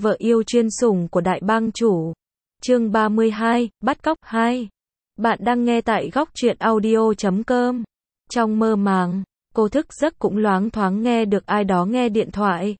vợ yêu chuyên sủng của đại bang chủ. Chương 32, bắt cóc 2. Bạn đang nghe tại góc truyện audio.com. Trong mơ màng, cô thức giấc cũng loáng thoáng nghe được ai đó nghe điện thoại.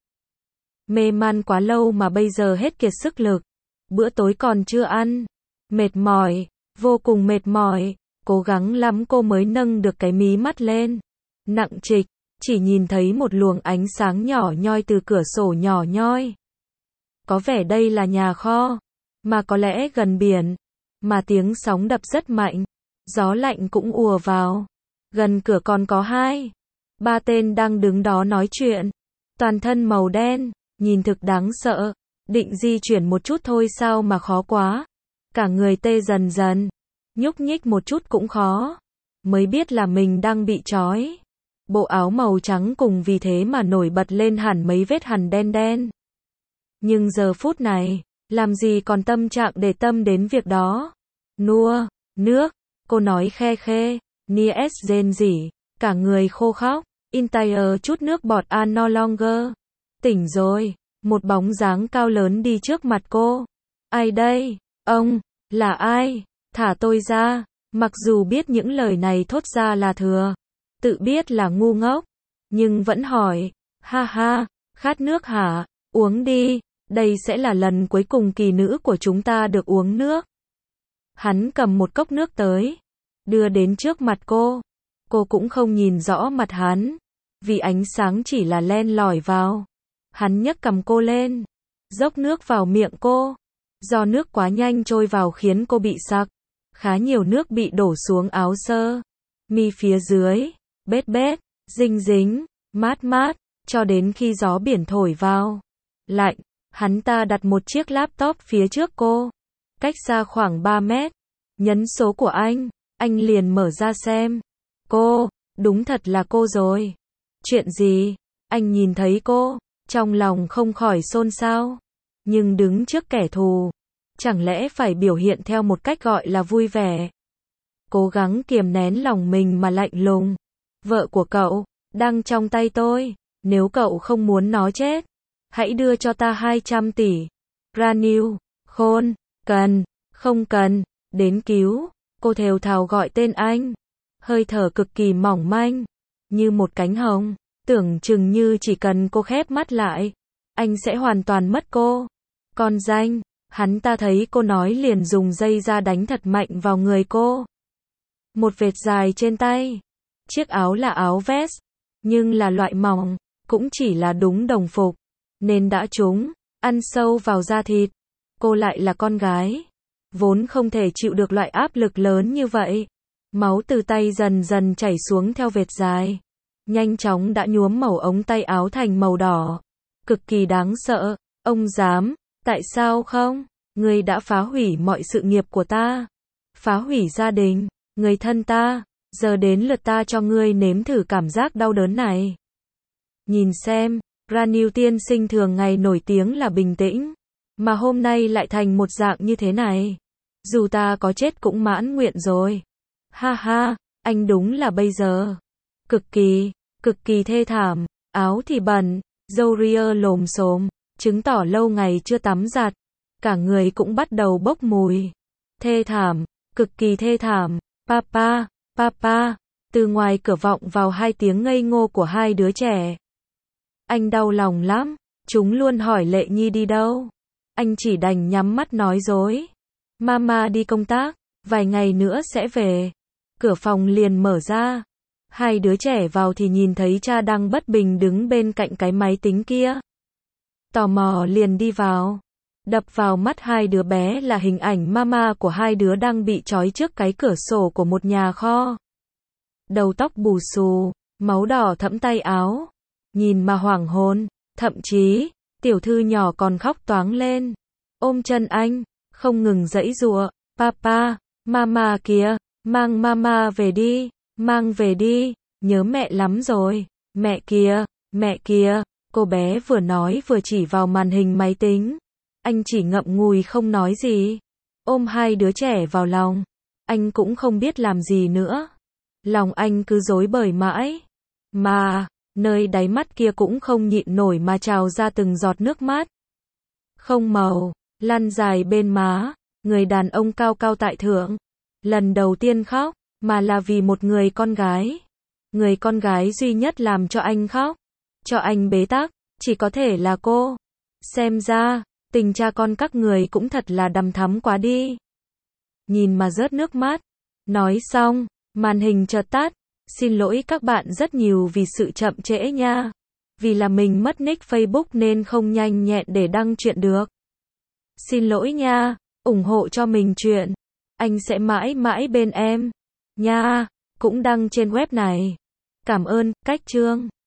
Mê man quá lâu mà bây giờ hết kiệt sức lực. Bữa tối còn chưa ăn. Mệt mỏi, vô cùng mệt mỏi. Cố gắng lắm cô mới nâng được cái mí mắt lên. Nặng trịch, chỉ nhìn thấy một luồng ánh sáng nhỏ nhoi từ cửa sổ nhỏ nhoi. Có vẻ đây là nhà kho, mà có lẽ gần biển, mà tiếng sóng đập rất mạnh, gió lạnh cũng ùa vào. Gần cửa còn có 2-3 tên đang đứng đó nói chuyện, toàn thân màu đen, nhìn thực đáng sợ, định di chuyển một chút thôi sao mà khó quá. Cả người tê dần dần, nhúc nhích một chút cũng khó, mới biết là mình đang bị trói. Bộ áo màu trắng cùng vì thế mà nổi bật lên hẳn mấy vết hằn đen đen. Nhưng giờ phút này, làm gì còn tâm trạng để tâm đến việc đó. Nua, nước, cô nói khe khe, Nies rên rỉ, cả người khô khóc, Entire chút nước bọt no longer. Tỉnh rồi, một bóng dáng cao lớn đi trước mặt cô. Ai đây? Ông, là ai? Thả tôi ra. Mặc dù biết những lời này thốt ra là thừa, tự biết là ngu ngốc, nhưng vẫn hỏi, ha ha, khát nước hả? Uống đi, đây sẽ là lần cuối cùng kỳ nữ của chúng ta được uống nước. Hắn cầm một cốc nước tới, đưa đến trước mặt cô cũng không nhìn rõ mặt hắn, vì ánh sáng chỉ là len lỏi vào. Hắn nhấc cầm cô lên, dốc nước vào miệng cô, do nước quá nhanh trôi vào khiến cô bị sặc, khá nhiều nước bị đổ xuống áo sơ mi phía dưới, bết bết, dinh dính, mát mát, cho đến khi gió biển thổi vào. Lạnh, hắn ta đặt một chiếc laptop phía trước cô, cách xa khoảng 3 mét, nhấn số của anh liền mở ra xem. Cô, đúng thật là cô rồi. Chuyện gì? Anh nhìn thấy cô, trong lòng không khỏi xôn xao. Nhưng đứng trước kẻ thù, chẳng lẽ phải biểu hiện theo một cách gọi là vui vẻ. Cố gắng kiềm nén lòng mình mà lạnh lùng. Vợ của cậu, đang trong tay tôi, nếu cậu không muốn nó chết, hãy đưa cho ta 200 tỷ. Ranil, khôn, cần, không cần, đến cứu. Cô thều thào gọi tên anh, hơi thở cực kỳ mỏng manh, như một cánh hồng, tưởng chừng như chỉ cần cô khép mắt lại, anh sẽ hoàn toàn mất cô. Con danh, hắn ta thấy cô nói liền dùng dây ra đánh thật mạnh vào người cô. Một vệt dài trên tay, chiếc áo là áo vest, nhưng là loại mỏng, cũng chỉ là đúng đồng phục, nên đã trúng, ăn sâu vào da thịt. Cô lại là con gái, vốn không thể chịu được loại áp lực lớn như vậy. Máu từ tay dần dần chảy xuống theo vệt dài, nhanh chóng đã nhuốm màu ống tay áo thành màu đỏ, cực kỳ đáng sợ. Ông dám, tại sao không? Ngươi đã phá hủy mọi sự nghiệp của ta, phá hủy gia đình, người thân ta, giờ đến lượt ta cho ngươi nếm thử cảm giác đau đớn này. Nhìn xem, Ranil tiên sinh thường ngày nổi tiếng là bình tĩnh, mà hôm nay lại thành một dạng như thế này. Dù ta có chết cũng mãn nguyện rồi. Ha ha, anh đúng là bây giờ cực kỳ thê thảm, áo thì bẩn, râu ria lồm xồm, chứng tỏ lâu ngày chưa tắm giặt, cả người cũng bắt đầu bốc mùi. Thê thảm, cực kỳ thê thảm. Papa, papa. Từ ngoài cửa vọng vào 2 tiếng ngây ngô của 2 đứa trẻ. Anh đau lòng lắm, chúng luôn hỏi Lệ Nhi đi đâu. Anh chỉ đành nhắm mắt nói dối. Mama đi công tác, vài ngày nữa sẽ về. Cửa phòng liền mở ra. 2 đứa trẻ vào thì nhìn thấy cha đang bất bình đứng bên cạnh cái máy tính kia. Tò mò liền đi vào. Đập vào mắt 2 đứa bé là hình ảnh mama của 2 đứa đang bị trói trước cái cửa sổ của một nhà kho. Đầu tóc bù xù, máu đỏ thẫm tay áo. Nhìn mà hoảng hồn, thậm chí, tiểu thư nhỏ còn khóc toáng lên. Ôm chân anh, không ngừng giãy giụa. Papa, mama kìa, mang mama về đi, mang về đi, nhớ mẹ lắm rồi. Mẹ kìa, cô bé vừa nói vừa chỉ vào màn hình máy tính. Anh chỉ ngậm ngùi không nói gì, ôm 2 đứa trẻ vào lòng. Anh cũng không biết làm gì nữa. Lòng anh cứ rối bời mãi. Mà, nơi đáy mắt kia cũng không nhịn nổi mà trào ra từng giọt nước mắt. không màu, lăn dài bên má, người đàn ông cao cao tại thượng. Lần đầu tiên khóc, mà là vì một người con gái. Người con gái duy nhất làm cho anh khóc, cho anh bế tắc, chỉ có thể là cô. Xem ra, tình cha con các người cũng thật là đằm thắm quá đi. Nhìn mà rớt nước mắt. Nói xong, màn hình chợt tắt. Xin lỗi các bạn rất nhiều vì sự chậm trễ nha. Vì là mình mất nick Facebook nên không nhanh nhẹn để đăng chuyện được. Xin lỗi nha, ủng hộ cho mình chuyện. Anh sẽ mãi mãi bên em. Nha, cũng đăng trên web này. Cảm ơn, cách chương.